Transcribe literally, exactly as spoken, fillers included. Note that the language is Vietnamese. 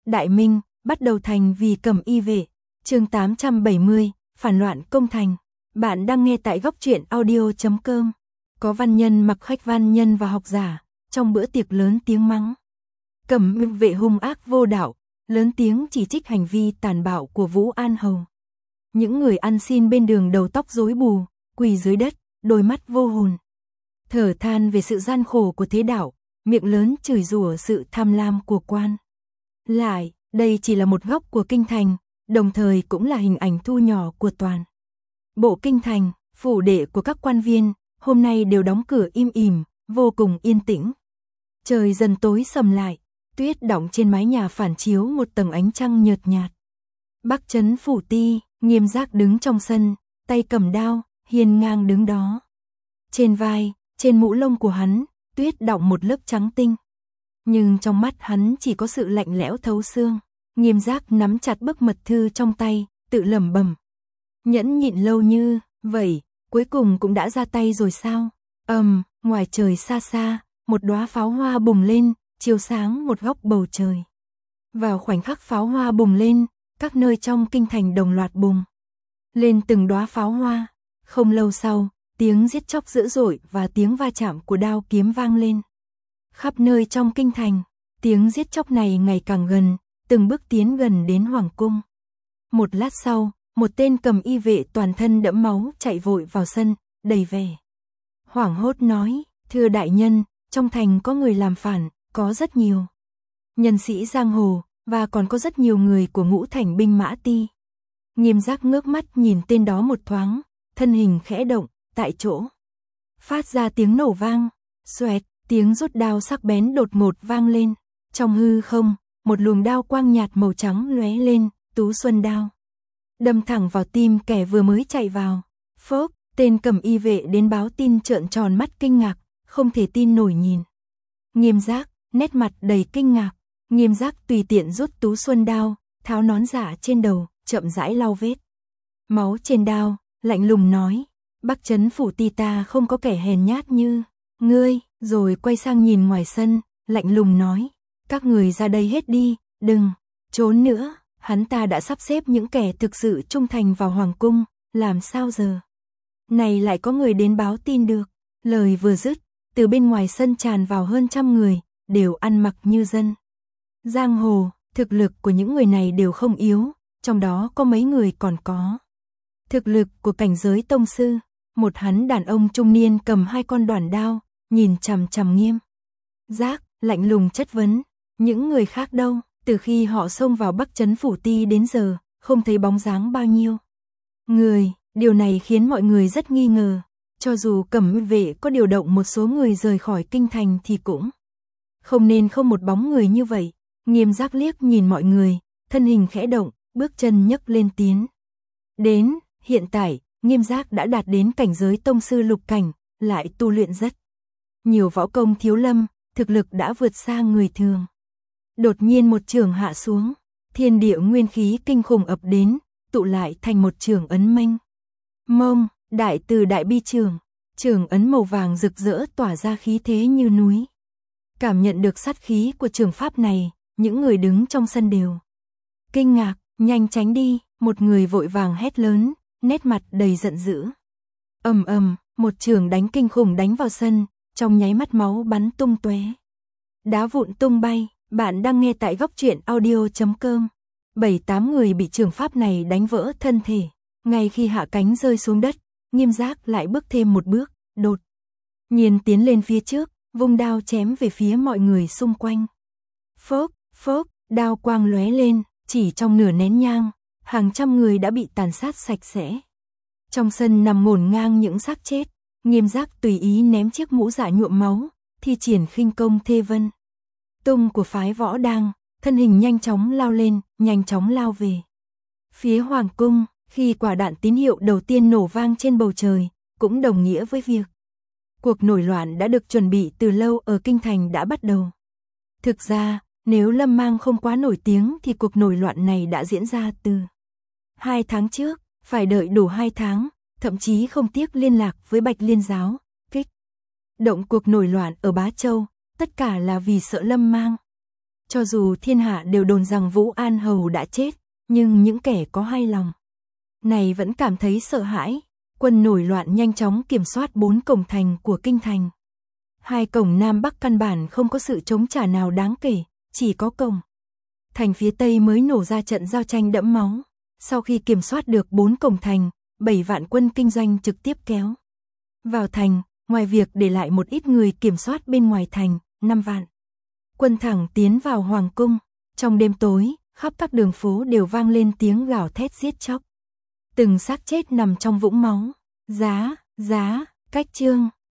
Đại Minh, bắt đầu thành vì Cẩm Y vệ. Chương tám trăm bảy mươi, phản loạn công thành. Bạn đang nghe tại góc truyện audio chấm com. Có văn nhân mặc khách văn nhân và học giả, trong bữa tiệc lớn tiếng mắng. Cẩm Y vệ hung ác vô đạo, lớn tiếng chỉ trích hành vi tàn bạo của Vũ An Hầu. Những người ăn xin bên đường đầu tóc rối bù, quỳ dưới đất, đôi mắt vô hồn. Thở than về sự gian khổ của thế đạo, miệng lớn chửi rủa sự tham lam của quan. Lại, đây chỉ là một góc của kinh thành, đồng thời cũng là hình ảnh thu nhỏ của toàn bộ kinh thành, phủ đệ của các quan viên, hôm nay đều đóng cửa im ỉm, vô cùng yên tĩnh. Trời dần tối sầm lại, tuyết đọng trên mái nhà phản chiếu một tầng ánh trăng nhợt nhạt. Bắc Trấn Phủ Ti, Nghiêm Giác đứng trong sân, tay cầm đao, hiên ngang đứng đó. Trên vai, trên mũ lông của hắn, tuyết đọng một lớp trắng tinh. Nhưng trong mắt hắn chỉ có sự lạnh lẽo thấu xương. Nghiêm Giác nắm chặt bức mật thư trong tay, tự lẩm bẩm. Nhẫn nhịn lâu như vậy, cuối cùng cũng đã ra tay rồi sao? Ầm, um, ngoài trời xa xa, một đóa pháo hoa bùng lên, chiếu sáng một góc bầu trời. Vào khoảnh khắc pháo hoa bùng lên, các nơi trong kinh thành đồng loạt bùng lên từng đóa pháo hoa. Không lâu sau, tiếng giết chóc dữ dội và tiếng va chạm của đao kiếm vang lên. Khắp nơi trong kinh thành, tiếng giết chóc này ngày càng gần, từng bước tiến gần đến hoàng cung. Một lát sau, một tên cầm y vệ toàn thân đẫm máu chạy vội vào sân, đầy vẻ hoảng hốt nói, thưa đại nhân, trong thành có người làm phản, có rất nhiều nhân sĩ giang hồ, và còn có rất nhiều người của Ngũ Thành binh mã ti. Nghiêm Giác ngước mắt nhìn tên đó một thoáng, thân hình khẽ động, tại chỗ phát ra tiếng nổ vang, xoẹt, tiếng rút đao sắc bén đột ngột vang lên. Trong hư không, một luồng đao quang nhạt màu trắng lóe lên, Tú Xuân đao đâm thẳng vào tim kẻ vừa mới chạy vào. Phốc, tên cầm y vệ đến báo tin trợn tròn mắt kinh ngạc, không thể tin nổi nhìn Nghiêm Giác, nét mặt đầy kinh ngạc. Nghiêm Giác tùy tiện rút Tú Xuân đao, tháo nón giả trên đầu, chậm rãi lau vết máu trên đao, lạnh lùng nói, Bắc Trấn Phủ Ti ta không có kẻ hèn nhát như ngươi. Rồi quay sang nhìn ngoài sân, lạnh lùng nói, các người ra đây hết đi, đừng trốn nữa. Hắn ta đã sắp xếp những kẻ thực sự trung thành vào hoàng cung, làm sao giờ này lại có người đến báo tin được. Lời vừa dứt, từ bên ngoài sân tràn vào hơn trăm người, đều ăn mặc như dân giang hồ. Thực lực của những người này đều không yếu, trong đó có mấy người còn có thực lực của cảnh giới tông sư. Một hắn đàn ông trung niên cầm hai con đoản đao, nhìn chằm chằm Nghiêm Giác, lạnh lùng chất vấn, những người khác đâu? Từ khi họ xông vào Bắc Trấn Phủ Ti đến giờ, không thấy bóng dáng bao nhiêu người. Điều này khiến mọi người rất nghi ngờ. Cho dù Cẩm Y vệ có điều động một số người rời khỏi kinh thành thì cũng không nên không một bóng người như vậy. Nghiêm Giác liếc nhìn mọi người, thân hình khẽ động, bước chân nhấc lên tiến đến. Hiện tại, Nghiêm Giác đã đạt đến cảnh giới tông sư lục cảnh, lại tu luyện rất nhiều võ công thiếu lâm, thực lực đã vượt xa người thường. Đột nhiên một chưởng hạ xuống, thiên địa nguyên khí kinh khủng ập đến, tụ lại thành một chưởng ấn mênh mông, đại từ đại bi chưởng. Chưởng ấn màu vàng rực rỡ tỏa ra khí thế như núi. Cảm nhận được sát khí của chưởng pháp này, những người đứng trong sân đều kinh ngạc, nhanh tránh đi. Một người vội vàng hét lớn, nét mặt đầy giận dữ. Ầm ầm, một chưởng đánh kinh khủng đánh vào sân, trong nháy mắt máu bắn tung tóe, đá vụn tung bay. Bạn đang nghe tại góc truyện audio chấm com. Bảy tám người bị chưởng pháp này đánh vỡ thân thể. Ngay khi hạ cánh rơi xuống đất, Nghiêm Giác lại bước thêm một bước, đột nhiên tiến lên phía trước, vung đao chém về phía mọi người xung quanh. Phốc, phốc, đao quang lóe lên, chỉ trong nửa nén nhang, hàng trăm người đã bị tàn sát sạch sẽ. Trong sân nằm ngổn ngang những xác chết. Nghiêm Giác tùy ý ném chiếc mũ dạ nhuộm máu, thi triển khinh công thê vân tung của phái Võ Đang, thân hình nhanh chóng lao lên, nhanh chóng lao về phía hoàng cung. Khi quả đạn tín hiệu đầu tiên nổ vang trên bầu trời, cũng đồng nghĩa với việc cuộc nổi loạn đã được chuẩn bị từ lâu ở kinh thành đã bắt đầu. Thực ra, nếu Lâm Mang không quá nổi tiếng thì cuộc nổi loạn này đã diễn ra từ hai tháng trước. Phải đợi đủ hai tháng, thậm chí không tiếc liên lạc với Bạch Liên giáo, kích động cuộc nổi loạn ở Bá Châu, tất cả là vì sợ Lâm Mang Cho dù thiên hạ đều đồn rằng Vũ An Hầu đã chết, nhưng những kẻ có hay lòng này vẫn cảm thấy sợ hãi. Quân nổi loạn nhanh chóng kiểm soát bốn cổng thành của kinh thành. Hai cổng Nam Bắc căn bản không có sự chống trả nào đáng kể, chỉ có cổng thành phía Tây mới nổ ra trận giao tranh đẫm máu. Sau khi kiểm soát được bốn cổng thành, bảy vạn quân kinh doanh trực tiếp kéo vào thành, ngoài việc để lại một ít người kiểm soát bên ngoài thành, năm vạn quân thẳng tiến vào hoàng cung. Trong đêm tối, khắp các đường phố đều vang lên tiếng gào thét giết chóc. Từng xác chết nằm trong vũng máu. Giá, giá, cách chương